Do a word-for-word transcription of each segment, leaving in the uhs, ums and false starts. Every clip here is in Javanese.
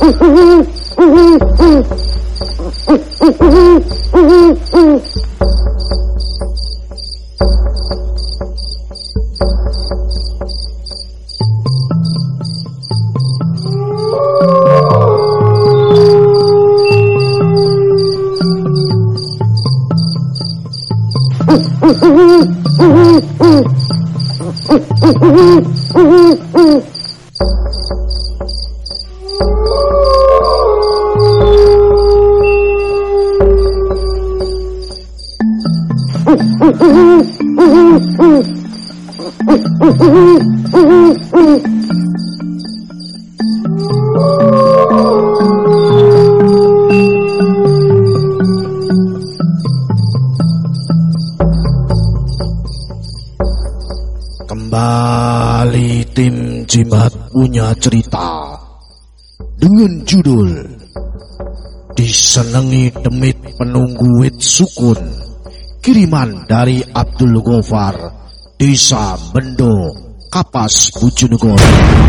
Kembali tim Jimat punya cerita dengan judul Disenengi Demit Penunggu Wit Sukun, kiriman dari Abdul Gofar, Desa Bendo, Kapas, Bojonegoro.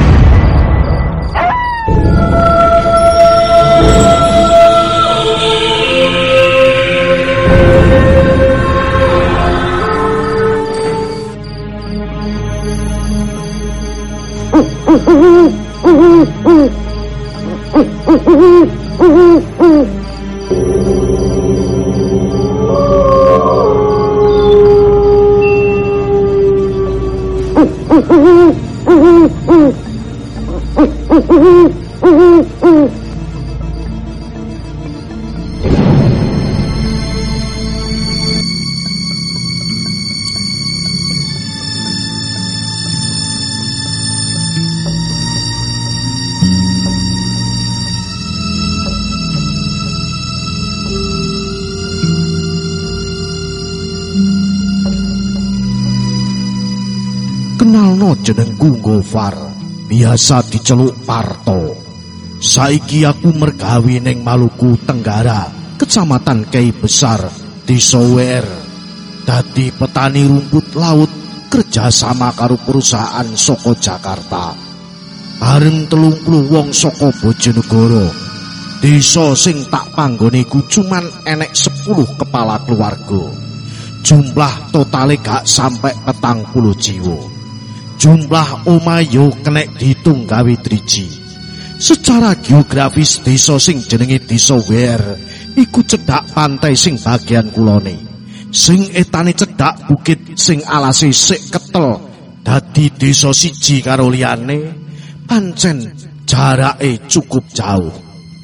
Kenalno jenengku Gofar, biasa diceluk Parto. Saiki aku mergawe ning Maluku Tenggara, Kecamatan Kei Besar, Desa Wer. Dadi petani rumput laut kerja sama karo perusahaan saka Jakarta. Bareng telung puluh wong saka Bojonegoro. Desa sing tak panggone iku cuman enek sepuluh kepala keluarga. Jumlah totale gak sampai petang puluh jiwa. Jumlah omah yo kenek diitung gawe driji. Secara geografis desa sing jenenge Desa Wer iku cedhak pantai sing bagian kulone. Sing etane cedhak bukit sing alase sik ketel. Dadi desa siji karo liyane pancen jarake cukup jauh.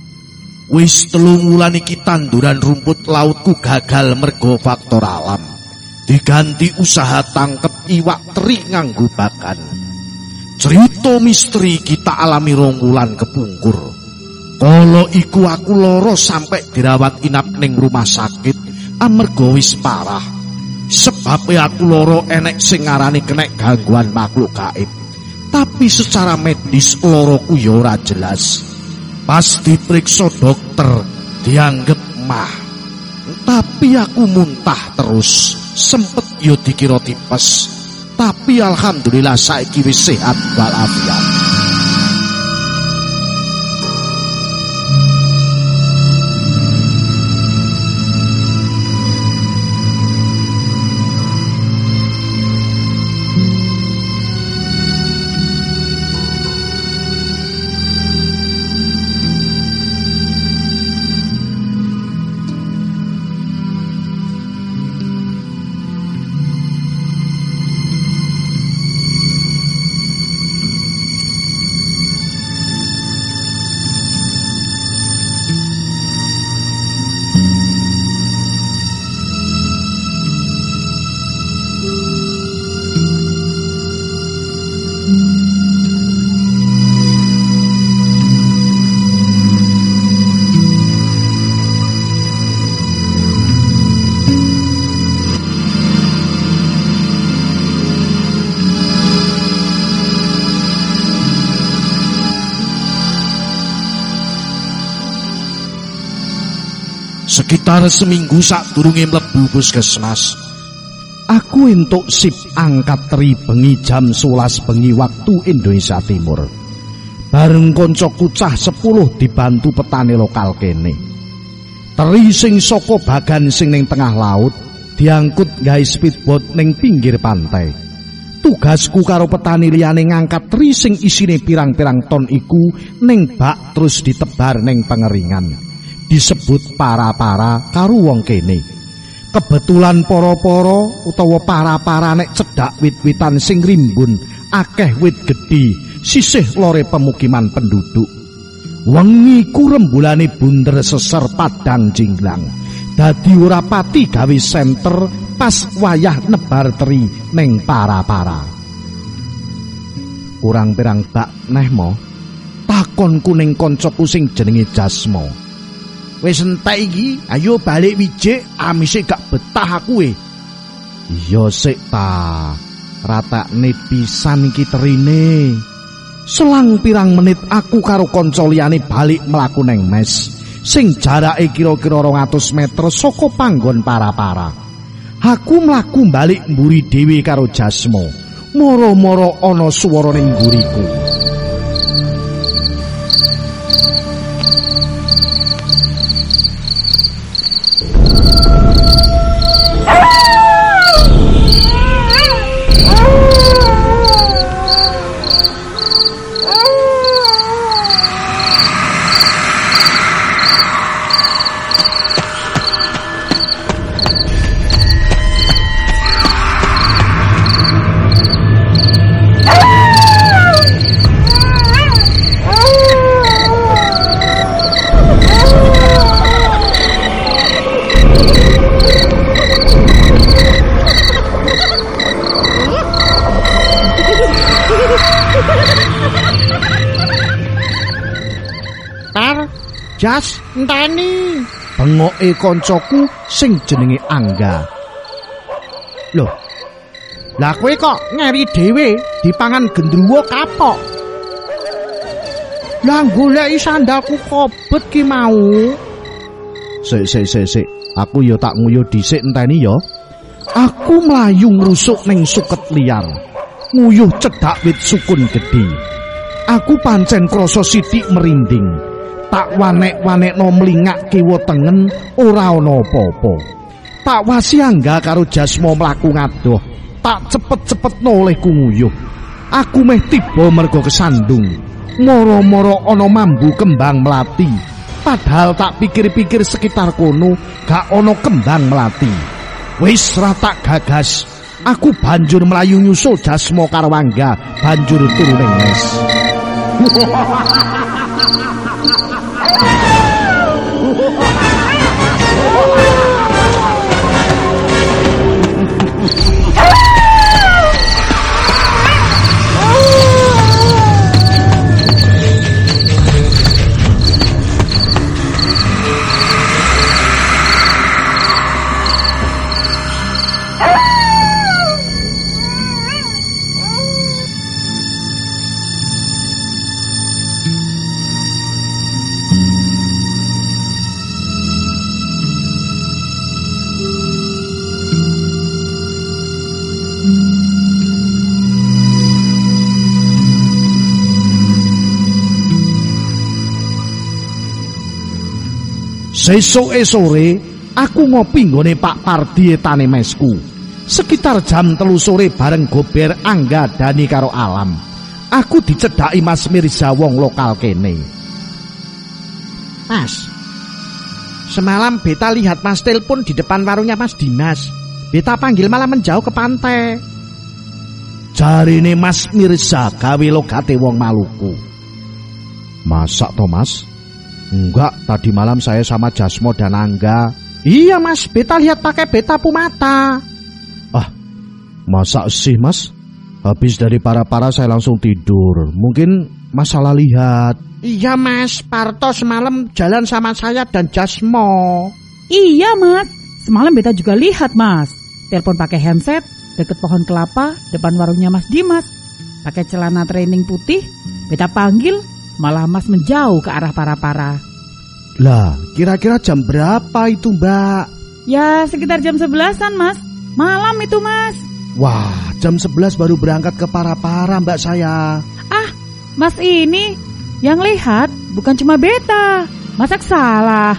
Wis telung wulan iki tanduran rumput lautku gagal mergo faktor alam. Diganti usaha tangkep iwak teri nganggo bakan. Cerita misteri kita alami rong wulan kepungkur. Kala iku aku lara sampai dirawat inap ning rumah sakit amarga wis parah. Sebabe aku lara enek sing ngarani kenek gangguan makhluk gaib. Tapi secara medis laraku ya ora jelas. Pas diperiksa dokter dianggep mah. Tapi aku muntah terus. Sempet yo dikira tipes, tapi alhamdulillah saiki wis sehat walafiat. Sekitar seminggu sakdurunge mlebu puskesmas, aku entuk sip angkat teri bengi jam sewelas bengi waktu Indonesia Timur. Bareng koncoku cah sepuluh dibantu petani lokal kene. Teri sing saka bagan sing ning tengah laut diangkut gawe speedboat ning pinggir pantai. Tugasku karo petani liyane ngangkat teri sing isine pirang-pirang ton iku ning bak terus ditebar ning pengeringan. Disebut para-para karo wong kene. Kebetulan para-para utawa para-para nek cedhak wit-witan sing rimbun akeh wit gedhi sisih lore pemukiman penduduk. Wengi ku rembulane bunder seser padang jinglang. Dadi ora pati gawe senter pas wayah nebar teri ning para-para. Kurang pirang bak neh mo? Takonku ning kancaku sing jenenge Jasmo. Wis entek iki, ayo balik wijik, amise gak betah aku e. Iya sik ta. Ratakne pisan iki terine. Selang pirang menit aku karo kanca liyane balik mlaku neng mes sing jarake kira-kira rong atus meter saka panggon para-para. Aku mlaku balik mburi dhewe karo Jasmo. Moro-moro ana swara ning mburiku. Jas, enteni. Bengoke kancaku sing jenenge Angga. Loh. Lah kowe kok ngeri dhewe dipangan gendruwo kapok. Lah goleki sandalku kobet ki mau. Sik sik sik sik, aku ya tak nguyuh dhisik enteni ya. Aku mlayu ngrusuk ning suket liar. Nguyuh cedhak wit sukun gedhe. Aku pancen krasa sithik merinding. Tak wanek-wanekno mlingak kiwa tengen ora ana apa-apa. Tak wasi Angga karo Jasmo mlaku ngadoh. Tak cepet-cepetno olehku nguyuh. Aku meh tiba mergo kesandung. Moro-moro ana mambu kembang melati. Padahal tak pikir-pikir sekitar kono gak ana kembang melati. Wis ra tak gagas. Aku banjur mlayu nyusul Jasmo karo Angga banjur turu ning mes. Sesuke sore, aku ngopi nggone Pak Pardi etane mesku. Sekitar jam telu sore bareng Gober, Angga, Dani karo Alam. Aku dicedhaki Mas Mirza wong lokal kene. Mas, semalam beta lihat Mas telepon di depan warungnya Mas Dimas. Beta panggil malah menjauh ke pantai. Jarine Mas Mirza gawe logate wong Maluku. Masa toh Mas? Enggak, tadi malam saya sama Jasmo dan Angga. Iya Mas, beta lihat pakai beta pumata. Ah, masa sih Mas? Habis dari para-para saya langsung tidur. Mungkin Mas salah lihat. Iya Mas, Parto semalam jalan sama saya dan Jasmo. Iya Mas, semalam beta juga lihat Mas. Telepon pakai handset deket pohon kelapa depan warungnya Mas Dimas. Pakai celana training putih, beta panggil malah Mas menjauh ke arah para-para. Lah, kira-kira jam berapa itu Mbak? Ya sekitar jam sebelasan Mas. Malam itu Mas. Wah, jam sebelas baru berangkat ke para-para Mbak saya. Ah, Mas ini Yang lihat bukan cuma beta. Masak salah.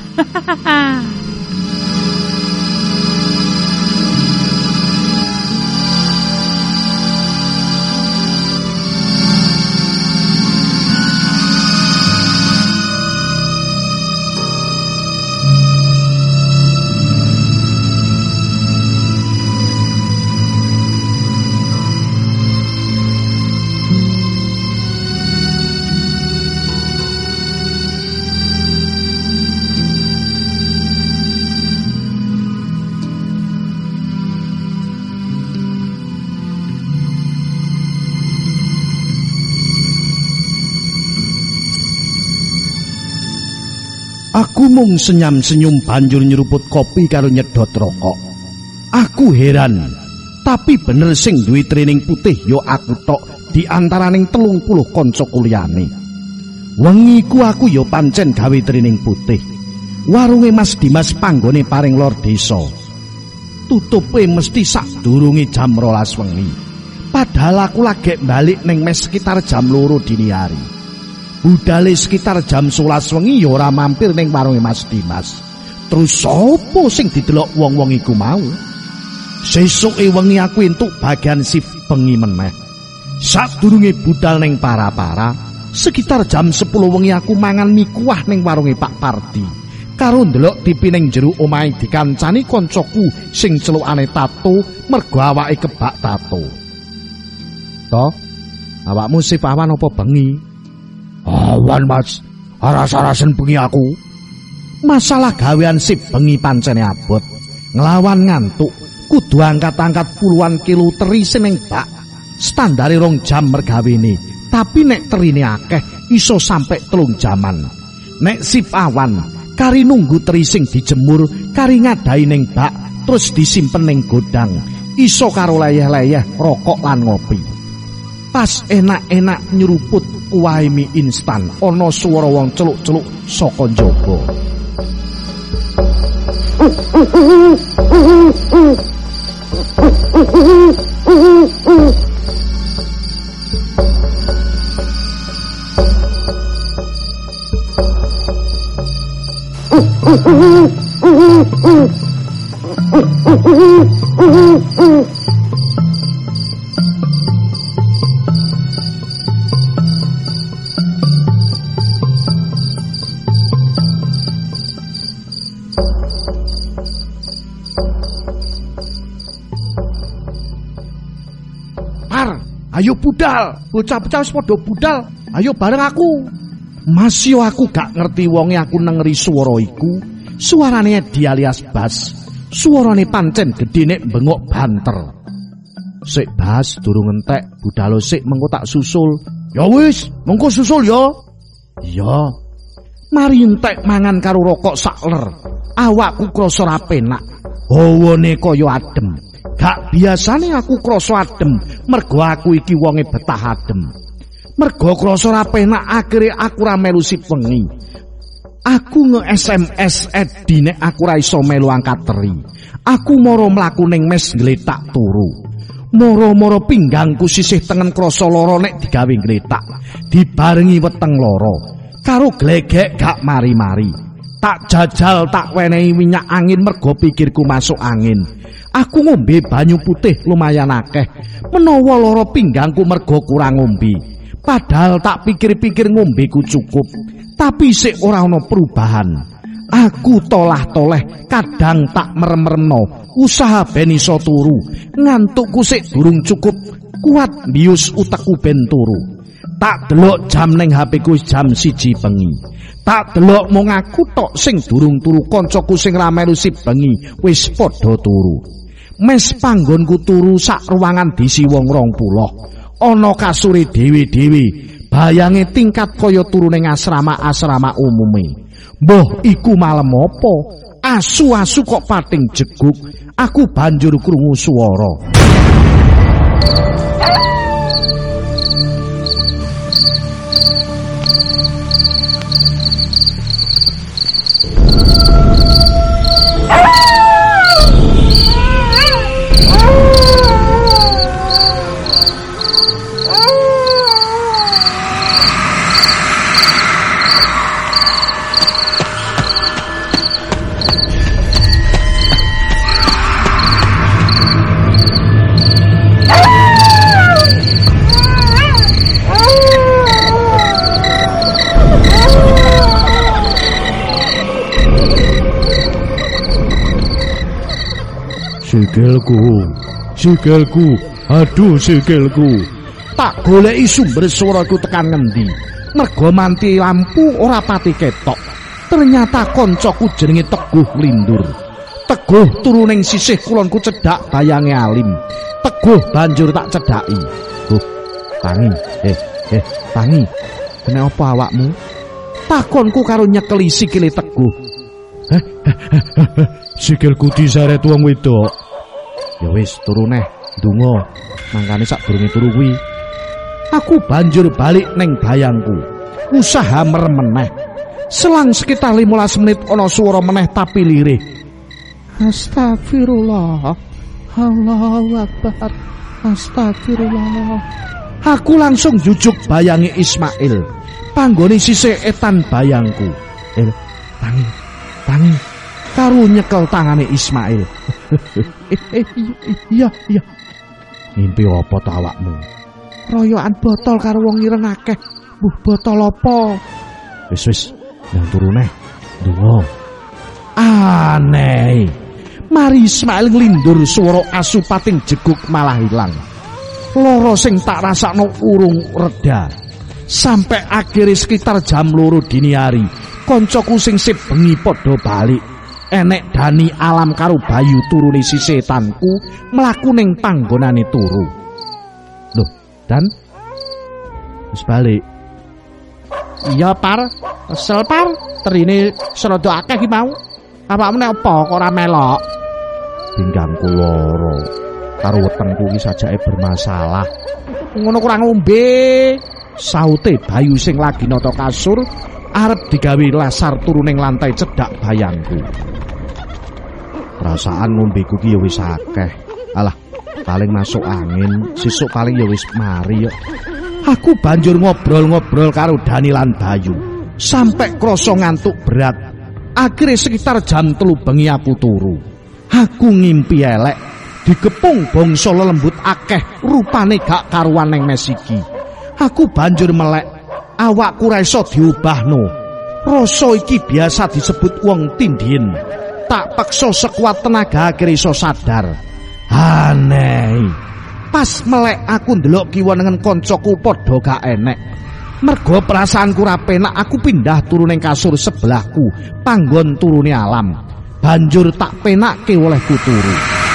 Aku mung senyam-senyum banjur nyeruput kopi karo nyedot rokok. Aku heran, tapi bener sing duwe training putih yo aku tok di antaraning telung puluh kanca kuliahane. Wengi ku aku yo pancen gawe training putih. Warunge Mas Dimas panggone paring lor desa. Tutupe mesti sadurunge jam rolas wengi. Padahal aku lagi balik ning mes sekitar jam loro dini hari. Budale sekitar jam sewelas wengi ya ora mampir ning warunge Mas Dimas. Terus sapa sing didelok wong-wong iku mau? Sesuke wengi aku entuk bagian shift bengi meneh. Sadurunge budal ning para-para, sekitar jam sepuluh wengi aku mangan mie kuah ning warunge Pak Pardi. Karo ndelok T V ning jero omahe dikancani koncoku sing celukane Tato mergo awake kebak tato. Toh, awakmu shift awan apa bengi? Awan Mas, aras-arasen bengi aku. Masalah gawean sip bengi pancene abot. Nglawan ngantuk, kudu angkat-angkat puluhan kilo teri seneng bak. Standare rong jam mergawene, tapi nek terine akeh iso sampe telung jaman. Nek sip awan, kari nunggu teri sing dijemur, kari ngadai ning bak, terus disimpen ning godang. Iso karo leyeh-leyeh rokok lan ngopi. Pas enak-enak nyeruput kuwahe mie instan, ana swara wong celuk-celuk saka njaba. Ayo budal, bocah-bocah wis padha budal. Ayo bareng aku. Masih aku gak ngerti wonge aku nengeri swara iku. Suarane Edi alias Bas. Suarane pancen gedhe nek bengok banter. Sik Bas, durung entek, budal sik mengko tak susul. Ya wis, mengko susul ya. Iya. Mari entek mangan karo rokok sakler. Awakku krasa ra penak. Hawane kaya adem. Gak biasane aku krasa adem, mergo aku iki wonge betah adem. Mergo krasa ra penak akhire aku ra melu sip wengi. Aku nge-S M S Edi nek aku ra iso melu angkat teri. Aku moro mlaku ning mes ngletak turu. Moro-moro pinggangku sisih tengen krasa lara nek digawe ngletak. Dibarengi weteng lara. Karo glegek gak mari-mari. Tak jajal tak wenehi minyak angin mergo pikirku masuk angin. Aku ngombe banyu putih lumayan akeh. Menawa lara pinggangku mergo kurang ngombe. Padahal tak pikir-pikir ngombeku cukup. Tapi sik ora ana perubahan. Aku tolah-toleh kadang tak merem-meremno. Usaha ben iso turu. Ngantukku sik durung cukup kuat bius utekku ben turu. Tak delok jam ning H P ku jam siji bengi. Tak delok mung aku tok sing durung turu, kancaku sing ra melu sip bengi wis padha turu. Mes panggonku turu sak ruangan diisi wong rong puluh. Ana kasure dhewe-dhewe. Bayange tingkat kaya turu ning asrama-asrama umume. Mbah iku malem apa? Asu-asu kok pating jeguk. Aku banjur krungu swara. Sikilku, sikilku, aduh sikilku. Tak goleki sumber swaraku tekan ngendi. Mergo manti lampu ora pati ketok. Ternyata koncoku jenenge Teguh Lindur. Teguh turu ning sisih kulonku cedhak bayange alim. Teguh banjur tak cedhaki. Huh, Tangi, eh, eh, Tangi. Kene apa awakmu? Takonku karo nyekeli sikile Teguh. Eh, sikilku diseret wong wedok. Ya wis turu neh, ndonga. Mangkane sadurunge turu kuwi aku banjur balik neng bayangku. Usaha meremeneh. Selang sekitar lima belas menit ana swara meneh tapi lirih. Astagfirullah. Allahu Akbar. Astagfirullah. Aku langsung jujuk bayangi Ismail. Panggone sisih etan bayangku. Eh, Tangi, Tangi. Karo nyekel tangane Ismail. Iya, iya. Ngimpi apa to awakmu? Royokan botol karo wong ireng akeh. Buh botol apa? Wis wis, nang turu neh. Ndonga. Aneh. Mari Ismail nglindur swara asu pating jeguk malah ilang. Loro sing tak rasakno urung reda. Sampai akhirnya sekitar jam loro dini hari, koncoku sing sip bengi padha balik. Enek Dani Alam karo Bayu turune si setanku mlaku ning panggonane turu. Loh, Dan wis balik. Iya, Par. Kesel, Par. Terine serada akeh iki mau. Awakmu nek apa kok ora melok? Pinggangku loro. Karo wetengku iki sajake bermasalah. Ngono kurang ngombe. Saute Bayu sing lagi nata kasur arep digawe lasar turu ning lantai cedhak bayangku. Perasaan ngombeku ki ya wis akeh. Alah, paling masuk angin, sesuk paling ya wis mari yo. Aku banjur ngobrol-ngobrol karo Dani lan Bayu sampai krasa ngantuk berat. Akhirnya sekitar jam telu bengi aku turu. Aku ngimpi elek digepung bangsa lelembut akeh rupane gak karuan ning mesiki. Aku banjur melek, awakku ra iso diubahno. Rasa iki biasa disebut wong tindhin. Tak paksa sekuat tenaga akhirnya iso sadar. Aneh. Pas melek aku ndelok kiwa dengan koncoku padha gak enek. Mergo perasaanku ra penak, aku pindah turu ning kasur sebelahku, panggon turune Alam. Banjur tak penakke olehku turu.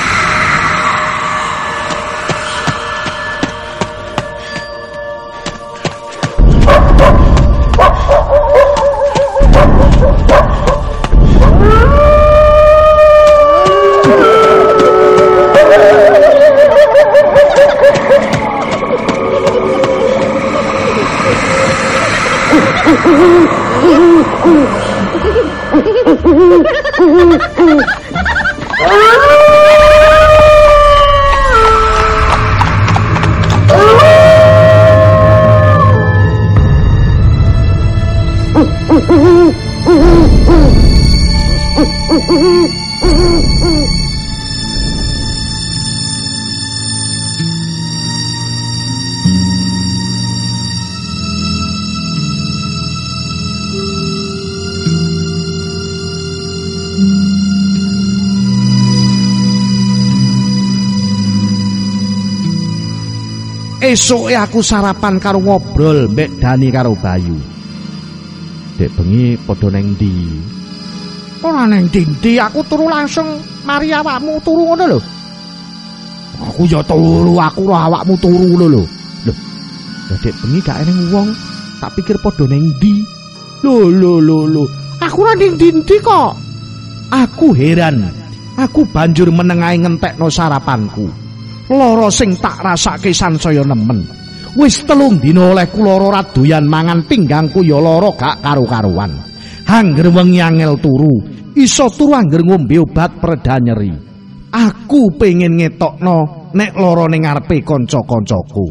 Esoke aku sarapan karo ngobrol mbek Dani karo Bayu. Dek bengi padha neng ndi? Ora neng ndi, aku turu langsung mari awakmu turu ngono lho. Aku ya turu, aku roh awakmu turu ngono lho. Lho. Lah dek bengi gak eneng wong, tak pikir padha neng ndi. Lho lho lho lho. Aku ora neng ndi kok. Aku heran. Aku banjur menengahi ngentekno sarapanku. Loro sing tak rasake sansaya nemen. Wis telung dina olehku lara ora doyan mangan, pinggangku ya lara gak karo-karuan. Angger wengi angel turu, iso turu angger ngombe obat pereda nyeri. Aku pengen ngetokno nek lara ning ngarepe kanca-kancaku.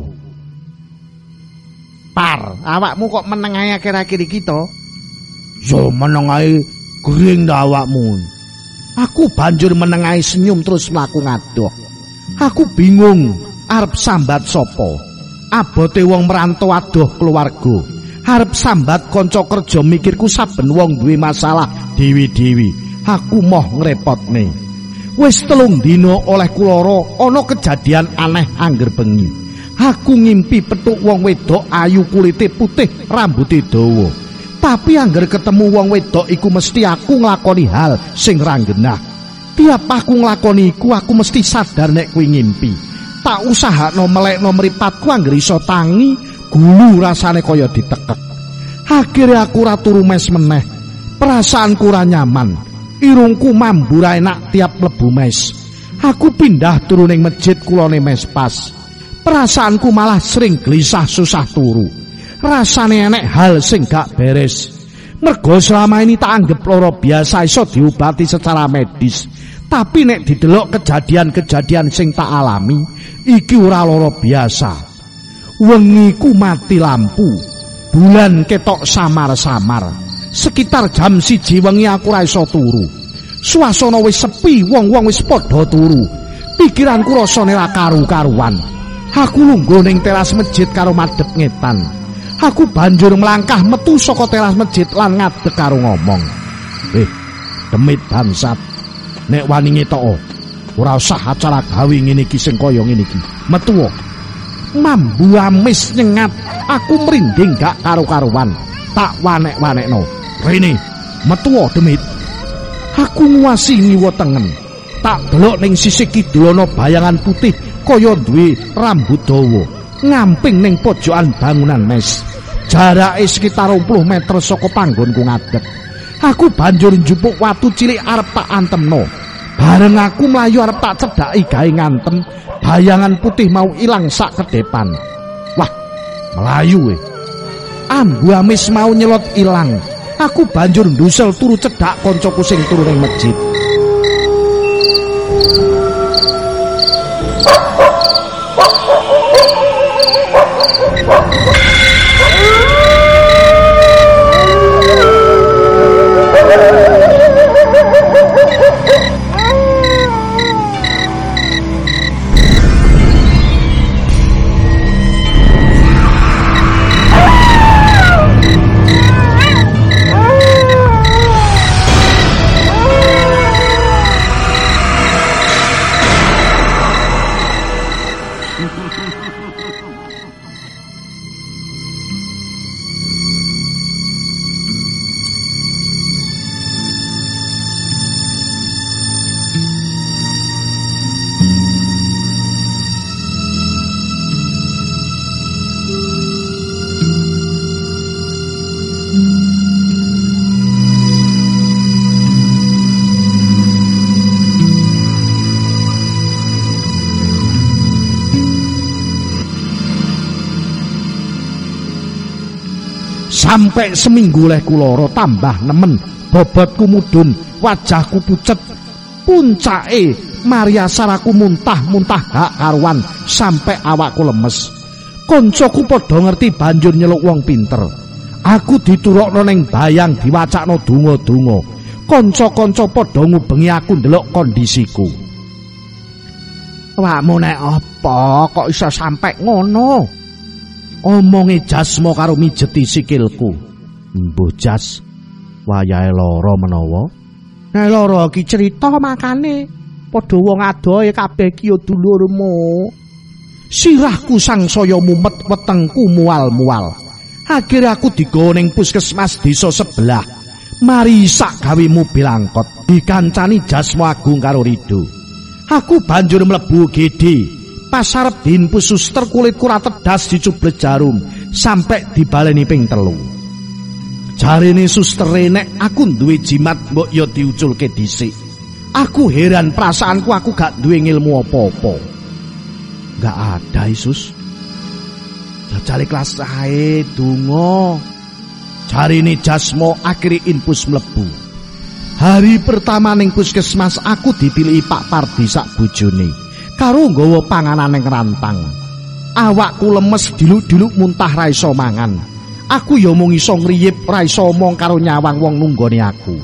Par, awakmu kok meneng ae akhir-akhir iki to? Ya meneng ae gring ta awakmu. Aku banjur meneng ae senyum terus mlaku ngadoh. Aku bingung arep sambat sopo. abote wong merantau adoh keluarga. Arep sambat kanca kerja mikirku saben wong duwe masalah dewi-dewi. Aku moh ngrepotne. Wis telung dina oleh kulara ana kejadian aneh angger bengi. Aku ngimpi petuk wong wedok ayu kulite putih rambuté dawa. Tapi angger ketemu wong wedok iku mesti aku nglakoni hal sing ranggenah. Tiap aku nglakoni iku aku mesti sadar nek kuwi ngimpi. Tak usahakno melekno mripatku angger iso tangi, gulu rasane kaya ditekek. Akhire aku ora turu mes meneh. Perasaanku ora nyaman. Irungku mambu ra enak tiap mlebu mes. Aku pindah turu ning masjid kulone mes pas. Perasaanku malah sering gelisah susah turu. Rasane enek hal sing gak beres. Mergo selama ini tak anggap lara biasa iso diobati secara medis. Tapi nek didelok kejadian-kejadian sing tak alami, iki ora lara biasa. Wengiku mati lampu. Bulan ketok samar-samar. Sekitar jam siji wengi aku ora iso turu. Suasana wis sepi, wong-wong wis padha turu. Pikiranku rasane ra karu-karuan. Aku lungguh ning teras masjid karo madhep ngetan. Aku banjur melangkah metu saka teras masjid lan ngadeg karo ngomong. Eh, demit bangsat. Nek wani ngetok ora usah acara gawe ngene iki sing kaya ngene iki. Metu. Mambu amis nyengat. Aku merinding gak karu-karuan. Tak wanek-wanekno. Rene, metu demit. Aku nguasini wetengen. Tak delok ning sisih kidul ana bayangan putih kaya duwe rambut dawa. Ngamping ning pojokan bangunan mes. Jarake sekitar dua puluh meter saka panggonku ngadeg. Aku banjur njupuk watu cilik arep tak antemno. Bareng aku mlayu arep tak cedhaki gawe ngantem, bayangan putih mau ilang sak kedepan. Wah, melayu e. Ambu amis mau nyelot ilang. Aku banjur ndusel turu cedhak kancaku sing turu ning masjid. Sampai seminggu leh kulara tambah nemen, bobotku mudhun, wajahku pucet, puncake mariasaraku muntah-muntah gak karuan sampai awakku lemes. Koncoku padha ngerti banjur nyeluk wong pinter. Aku diturokno ning bayang diwacakno donga-donga. Kanca-kanca padha ngubengi aku ndelok kondisiku. Awakmu nek apa kok iso sampai ngono? Omonge Jasmo karo mijeti sikilku. Mbuh Jas, wayahe lara menawa. Nek lara iki crita makane padha wong adohe kabeh ki dulurmu. Sirahku sangsaya mumet, wetengku mual-mual. Akhire aku digawa ning puskesmas desa sebelah. Mari sak gawe mobil angkot dikancani Jasmo Agung karo Rido. Aku banjur mlebu G D. Pas arep dinpu suster kulitku ra tedas dicublek jarum sampai dibaleni ping telu. Jarene suster nek aku duwe jimat mbok ya diuculke dhisik. Aku heran perasaanku aku gak duwe ilmu apa-apa. Gak ada Yesus. Jajale kelas ae donga. Jarene Jasmo akhire infus mlebu. Hari pertama ning puskesmas aku dipilih Pak Pardi sak bojone. Karo nggawa panganan ning rantang. Awakku lemes diluk-diluk muntah ra iso mangan. Aku ya mung iso ngriyip ra iso omong karo nyawang wong nunggone aku.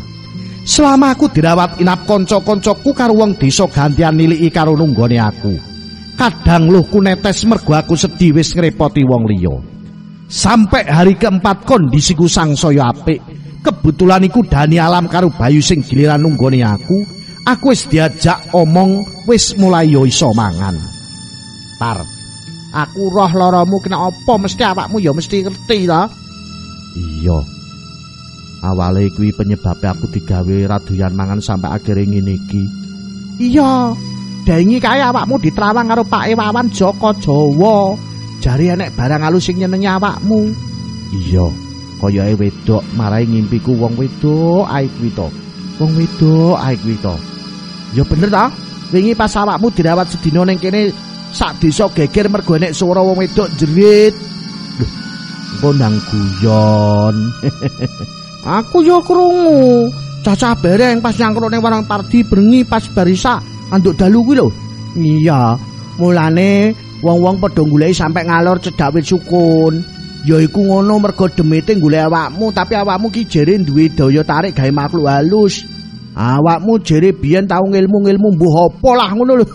Selama aku dirawat inap kanca-kancaku karo wong desa gantian niliki karo nunggone aku. Kadang luhku netes mergo aku sedih wis ngrepoti wong liya. Sampai hari keempat kondisiku sangsaya apik. Kebetulan iku Dani Alam karo Bayu sing giliran nunggoni aku. Aku wis diajak omong wis mulai yo iso mangan. Par, aku roh loromu kena apa mesti awakmu ya mesti ngerti ta? Iya. Awale kuwi penyebabe aku digawe radoyan mangan sampai akhire ngene iki. Iya. Dengi kae awakmu ditrawang karo Pak Ewawan Joko Jawa. Jare enek barang alus sing nyenengi awakmu. Iya, kaya wedok marai ngimpiku wong wedok ae kuwi to. Wong wedok ae kuwi to. Ya bener ta? Wingi pas awakmu dirawat sedina ning kene sak desa geger mergo enek swara wong wedok jerit. Lho, engko nang guyon. Aku yo krungu. Cacah bereng pas nyangkruk ning warung Pardi bengi pas barisa anduk dalu kuwi lho. Iya, mulane wong-wong padha goleki sampe ngalor cedhak wit sukun. Ya iku ngono mergo demite golek awakmu, tapi awakmu ki jere duwe daya tarik gawe makhluk halus. Awakmu jere biyen tau ngilmu-ngilmu mbuh apa lah ngono lho.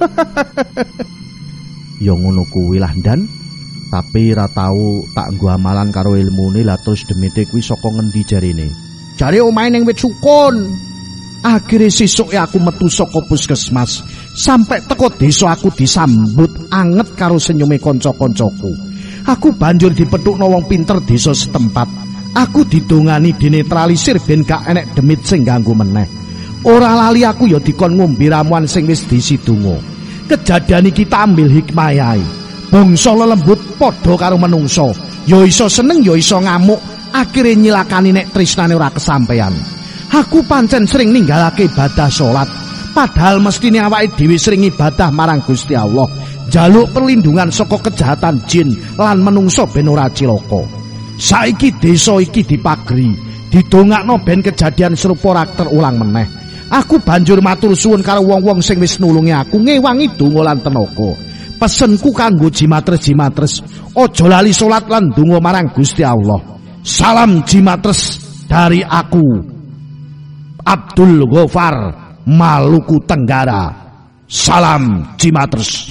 Ya ngono kuwi lah Dan. Tapi ra tau tak nggo amalan karo ilmune lah terus demite kuwi saka ngendi jarene. Jare omahe ning wit sukun. Akhire sesuk ya aku metu saka puskesmas. Sampai teko desa aku disambut anget karo senyume kanca-kancaku. Aku banjur dipethukno wong pinter desa setempat. Aku didongani dinetralisir ben gak enek demit sing ganggu meneh. Ora lali aku ya dikon ngombe ramuan sing wis disidungo. Kejadian iki ambil hikmah ae. Bangsa lelembut padha karo menungso. Ya iso seneng ya iso ngamuk. Akhire nyilakani nek tresnane ora kesampean. Aku pancen sering ninggalake ibadah salat. Padahal mestine awake dhewe sering ibadah marang Gusti Allah, njaluk perlindungan saka kejahatan jin lan menungso ben ora cilaka. Saiki desa iki dipagri, didongakno ben kejadian serupa ora terulang meneh. Aku banjur matur suwun karo wong-wong sing wis nulungi aku ngewangi donga lan tenaga. Pesenku kanggo jimatres-jimatres, aja lali salat lan donga marang Gusti Allah. Salam jimatres dari aku, Abdul Ghaffar, Maluku Tenggara. Salam jimatres.